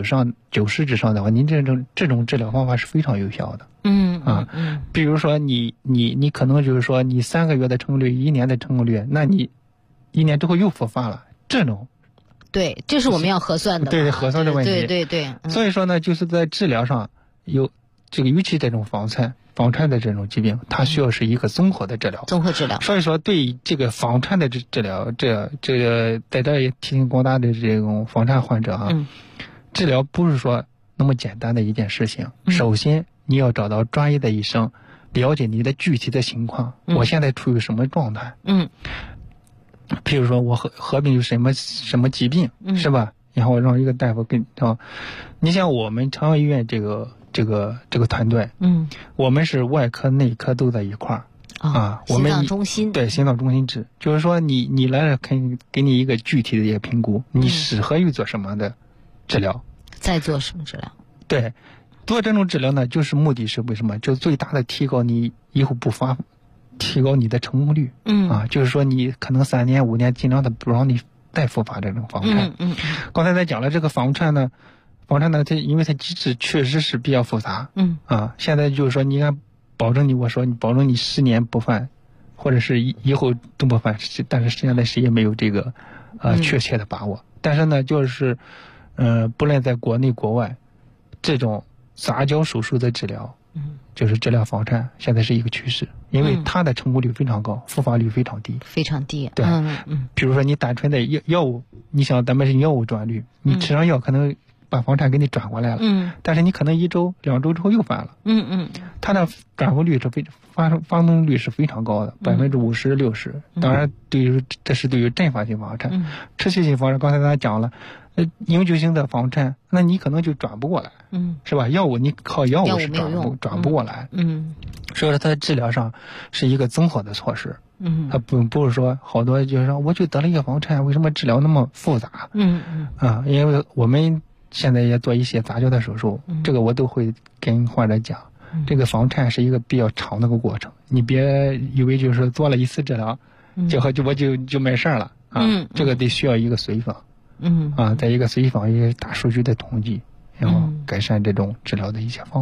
90%之上的话，您这种治疗方法是非常有效的。比如说你可能就是说你3个月的成功率、1年的成功率，那你1年之后又复发了，这种。 对，这是我们要核算的。 对，核算的问题。 对。 所以说呢，就是在治疗上有这个，尤其这种房颤的这种疾病，它需要是一个综合的治疗。所以说，对于这个房颤的治疗，这个在这也提醒广大的这种房颤患者治疗不是说那么简单的一件事情。首先，你要找到专业的医生，了解你的具体的情况，我现在处于什么状态。譬如说我合并有什么疾病，是吧？然后让一个大夫你像我们长阳医院这个团队，我们是外科内科都在一块儿我们心脏中心。 对，心脏中心治，就是说你来了可以给你一个具体的一个评估，你适合于做什么的治疗， 再做什么治疗。 对，做这种治疗呢，就是目的是为什么？就最大的提高你以后不发，提高你的成功率。就是说你可能3年5年尽量的不让你再复发这种房颤。刚才咱讲了这个房颤呢，它因为它机制确实是比较复杂。现在就是说你看保证你10年不犯，或者是以后都不犯，但是现在谁也没有这个确切的把握。但是呢，就是不论在国内国外，这种杂交手术的治疗，就是治疗房颤，现在是一个趋势，因为它的成功率非常高，复发率非常低。对，比如说你单纯的药物，你想咱们是药物转率，你吃上药可能把房颤给你转过来了，但是你可能1周2周之后又犯了，它的转复率是发动率是非常高的，50%、60%。当然，这是对于阵发性房颤，持续性房颤，刚才咱讲了，永久性的房颤，那你可能就转不过来，是吧？你靠药物是转不过来，所以说它的治疗上是一个综合的措施，它不是说好多就是说我就得了一个房颤，为什么治疗那么复杂？因为我们现在也做一些杂交的手术，这个我都会跟患者讲，这个房颤是一个比较长的个过程，你别以为就是做了一次治疗，就没事了这个得需要一个随访，在一个随访一些大数据的统计，然后改善这种治疗的一些方法。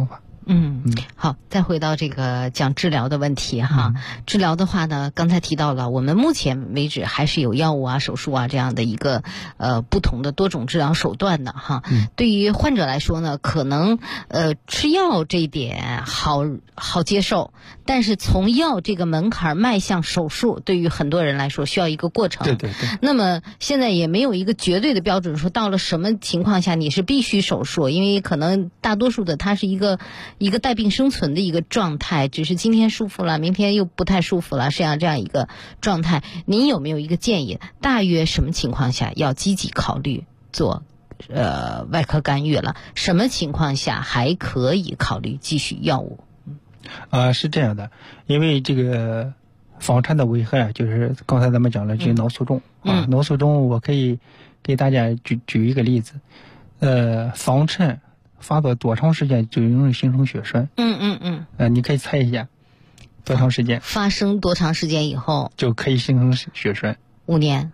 好，再回到这个讲治疗的问题哈。治疗的话呢，刚才提到了，我们目前为止还是有药物啊、手术啊这样的一个不同的多种治疗手段的哈。对于患者来说呢，可能吃药这一点好接受，但是从药这个门槛迈向手术，对于很多人来说需要一个过程。 对。 那么现在也没有一个绝对的标准，说到了什么情况下你是必须手术，因为可能大多数的它是一个带病生存的一个状态，只是今天舒服了，明天又不太舒服了，这样一个状态。您有没有一个建议，大约什么情况下要积极考虑做外科干预了？什么情况下还可以考虑继续药物？ 是这样的，因为这个房颤的危害，就是刚才咱们讲了，就是脑卒中脑卒中，我可以给大家举一个例子，房颤发作多长时间就容易形成血栓？你可以猜一下，多长时间？ 发生多长时间以后就可以形成血栓 ？5年。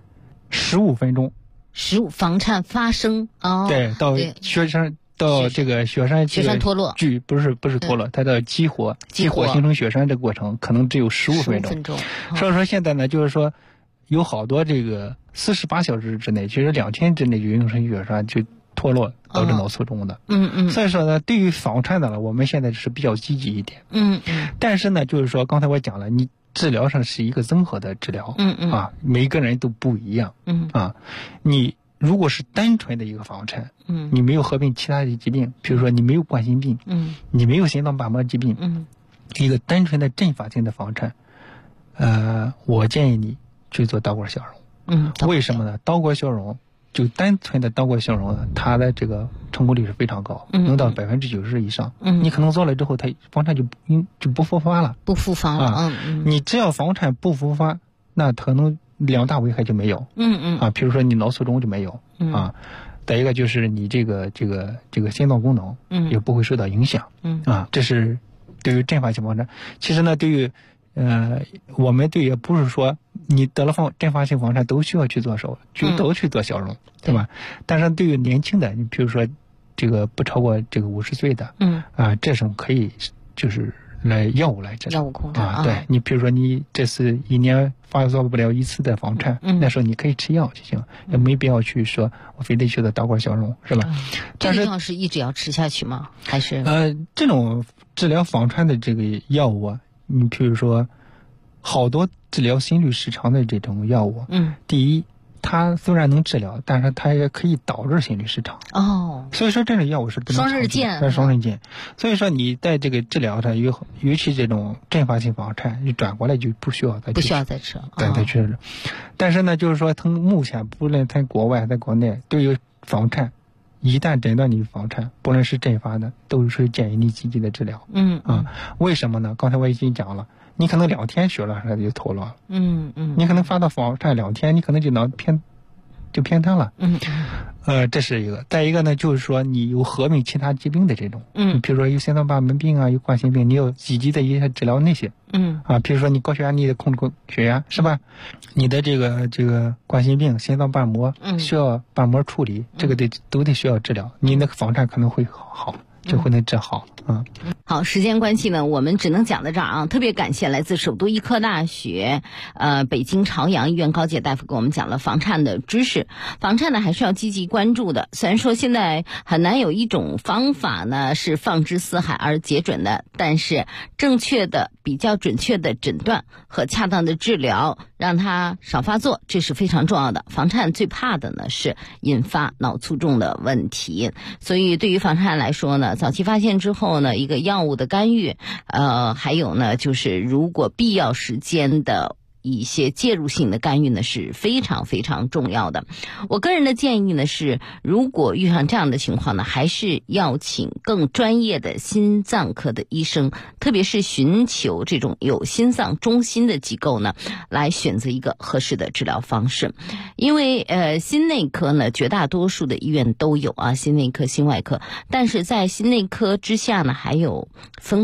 15分钟。 房颤发生对，到血栓。到这个血栓脱落， 不是脱落，它的激活形成血栓这个过程可能只有15分钟。所以说现在呢，就是说有好多这个48小时之内，其实2天之内就形成血栓就脱落，导致脑卒中的。所以说呢，对于房颤的了，我们现在是比较积极一点。但是呢，就是说刚才我讲了，你治疗上是一个综合的治疗。每一个人都不一样。你如果是单纯的一个房颤，你没有合并其他的疾病，比如说你没有冠心病，你没有心脏瓣膜疾病，一个单纯的阵发性的房颤，我建议你去做导管消融。为什么呢？导管消融就单纯的导管消融呢，它的这个成功率是非常高，能到90%以上。你可能做了之后，它房颤就不复发了，你只要房颤不复发，那可能2大危害就没有。比如说你脑卒中就没有。再一个就是你这个心脏功能也不会受到影响。这是对于阵发性房颤。其实呢，对于我们也不是说你得了阵发性房颤都需要去做都去做消融，对吧？但是对于年轻的，你比如说这个不超过这个50岁的，这种可以就是药物来治疗， 药物控制对，你比如说你这次1年发作不了1次的房颤，那时候你可以吃药就行，也没必要去说我非得去做导管消融，是吧？ 这个药是一直要吃下去吗？还是这种治疗房颤的这个药物啊，你比如说好多治疗心律失常的这种药物，第一，它虽然能治疗，但是它也可以导致心律失常。所以说这种药物是不能双刃剑。 所以说你在这个治疗上，尤其这种阵发性房颤，你转过来就不需要再吃。 再吃。但是呢，就是说从目前不论在国外在国内，对于房颤，一旦诊断你房颤，不论是阵发的，都是建议你积极的治疗。为什么呢？刚才我已经讲了。你可能2天血栓就脱落了，你可能发到房颤2天，你可能就偏瘫了，这是一个。再一个呢，就是说你有合并其他疾病的这种，比如说有心脏瓣膜病啊，有冠心病，你要积极的一些治疗那些，比如说你高血压，你得控制血压，是吧？你的这个冠心病、心脏瓣膜需要瓣膜处理，这个都得需要治疗，你那个房颤可能会好。就会能治好。 好，时间关系呢，我们只能讲到这儿啊。特别感谢来自首都医科大学北京朝阳医院高阶大夫给我们讲了房颤的知识。房颤呢还是要积极关注的，虽然说现在很难有一种方法呢是放之四海而皆准的，但是正确的、比较准确的诊断和恰当的治疗，让它少发作，这是非常重要的。房颤最怕的呢是引发脑卒中的问题，所以对于房颤来说呢，早期发现之后呢，一个药物的干预，还有呢，就是如果必要时间的一些介入性的干预呢，是非常非常重要的。我个人的建议呢是，如果遇上这样的情况呢，还是要请更专业的心脏科的医生，特别是寻求这种有心脏中心的机构呢，来选择一个合适的治疗方式。因为心内科呢，绝大多数的医院都有啊，心内科、心外科，但是在心内科之下呢，还有分工。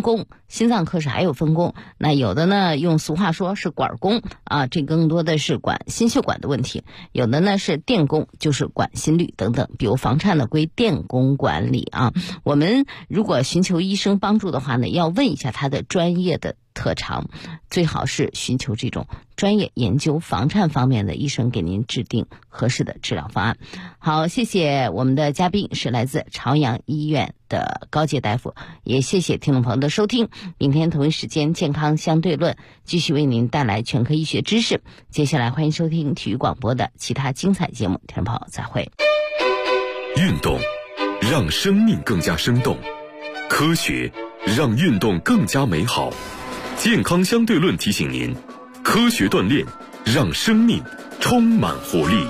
心脏科室还有分工，那有的呢用俗话说是管工啊，这更多的是管心血管的问题；有的呢是电工，就是管心率等等。比如房颤呢归电工管理啊。我们如果寻求医生帮助的话呢，要问一下他的专业的特长，最好是寻求这种专业研究房颤方面的医生给您制定合适的治疗方案。好，谢谢我们的嘉宾是来自朝阳医院的高阶大夫，也谢谢听众朋友的收听。明天同一时间健康相对论继续为您带来全科医学知识。接下来欢迎收听体育广播的其他精彩节目，听众朋友再会。 运动让生命更加生动，科学让运动更加美好。健康相对论提醒您，科学锻炼让生命充满活力。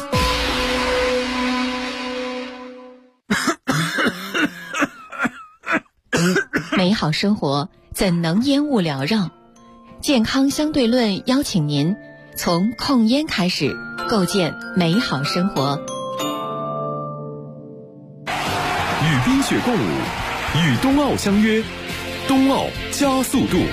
美好生活怎能烟雾缭绕？健康相对论邀请您从控烟开始，构建美好生活。 与冰雪共舞，与冬奥相约，冬奥加速度。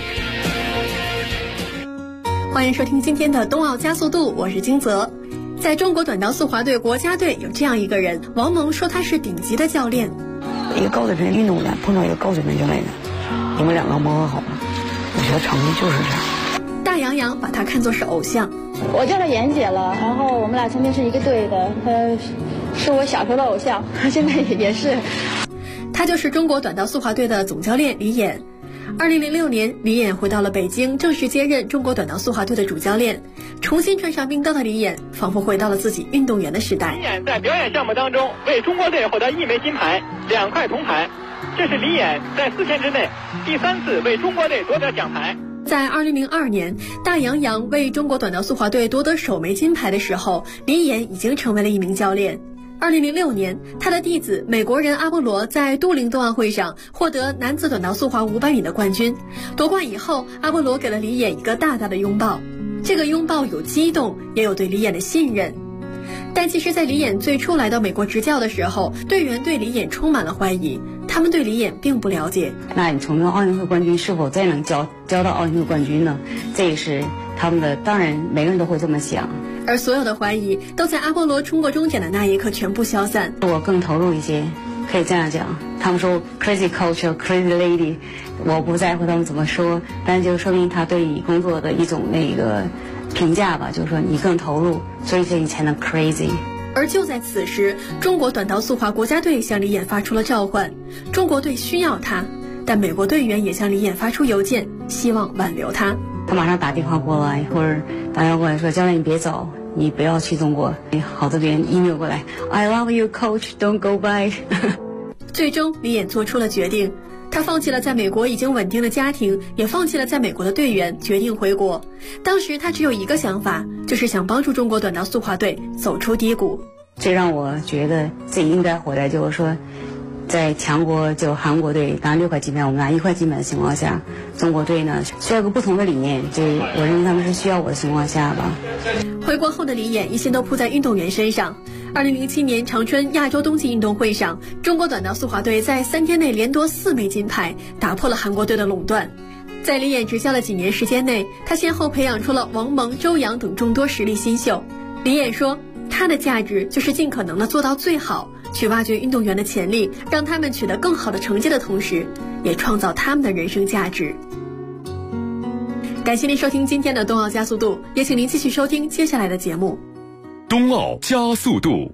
欢迎收听今天的冬奥加速度，我是金泽。在中国短道速滑队国家队有这样一个人，王蒙说他是顶级的教练。 一个高水平运动员碰到一个高水平教练员，你们两个磨合好了，我觉得成绩就是这样。 大杨洋把他看作是偶像。 我叫他妍姐了，然后我们俩曾经是一个队的，他是我小时候的偶像，现在也是。 他就是中国短道速滑队的总教练李演。2006年，李演回到了北京，正式接任中国短道速滑队的主教练。重新穿上冰刀的李演，仿佛回到了自己运动员的时代。 李演在表演项目当中为中国队获得1枚金牌、2块铜牌，这是李演在4天之内第3次为中国队夺得奖牌。 在2002年，大杨洋为中国短道速滑队夺得首枚金牌的时候，李演已经成为了一名教练。2006年，他的弟子美国人阿波罗在都灵冬奥会上获得男子短道速滑500米的冠军。夺冠以后，阿波罗给了李演一个大大的拥抱，这个拥抱有激动，也有对李演的信任。但其实在李演最初来到美国执教的时候，队员对李演充满了怀疑，他们对李演并不了解。 那你从奥运会冠军是否再能教到奥运会冠军呢？这也是他们的，当然每个人都会这么想。 而所有的怀疑都在阿波罗冲过终点的那一刻全部消散。 我更投入一些，可以这样讲。他们说 crazy culture crazy lady， 我不在乎他们怎么说，但就说明他对你工作的一种那个评价吧，就是说你更投入，所以你才能 crazy。 而就在此时，中国短道速滑国家队向李演发出了召唤，中国队需要他，但美国队员也向李演发出邮件，希望挽留他。 他马上打电话过来，或者打电话过来说：“教练，你别走，你不要去中国。”好多人 email 过来 ：“I love you, coach. Don't go back。” 最终，李演做出了决定，他放弃了在美国已经稳定的家庭，也放弃了在美国的队员，决定回国。当时他只有一个想法，就是想帮助中国短道速滑队走出低谷。 最让我觉得自己应该回来，就是说，在强国就韩国队拿6块金牌，我们拿1块金牌的情况下，中国队呢需要个不同的理念，就我认为他们是需要我的情况下吧。 回国后的李演一心都扑在运动员身上。2007年长春亚洲冬季运动会上，中国短道速滑队在3天内连夺4枚金牌，打破了韩国队的垄断。在李演执教的几年时间内，他先后培养出了王蒙、周洋等众多实力新秀。李演说，他的价值就是尽可能的做到最好，去挖掘运动员的潜力，让他们取得更好的成绩的同时，也创造他们的人生价值。感谢您收听今天的冬奥加速度，也请您继续收听接下来的节目。 冬奥加速度。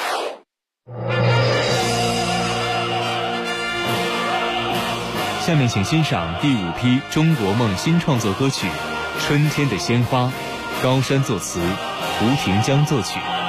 下面请欣赏第5批中国梦新创作歌曲《春天的鲜花》，高山作词，胡廷江作曲。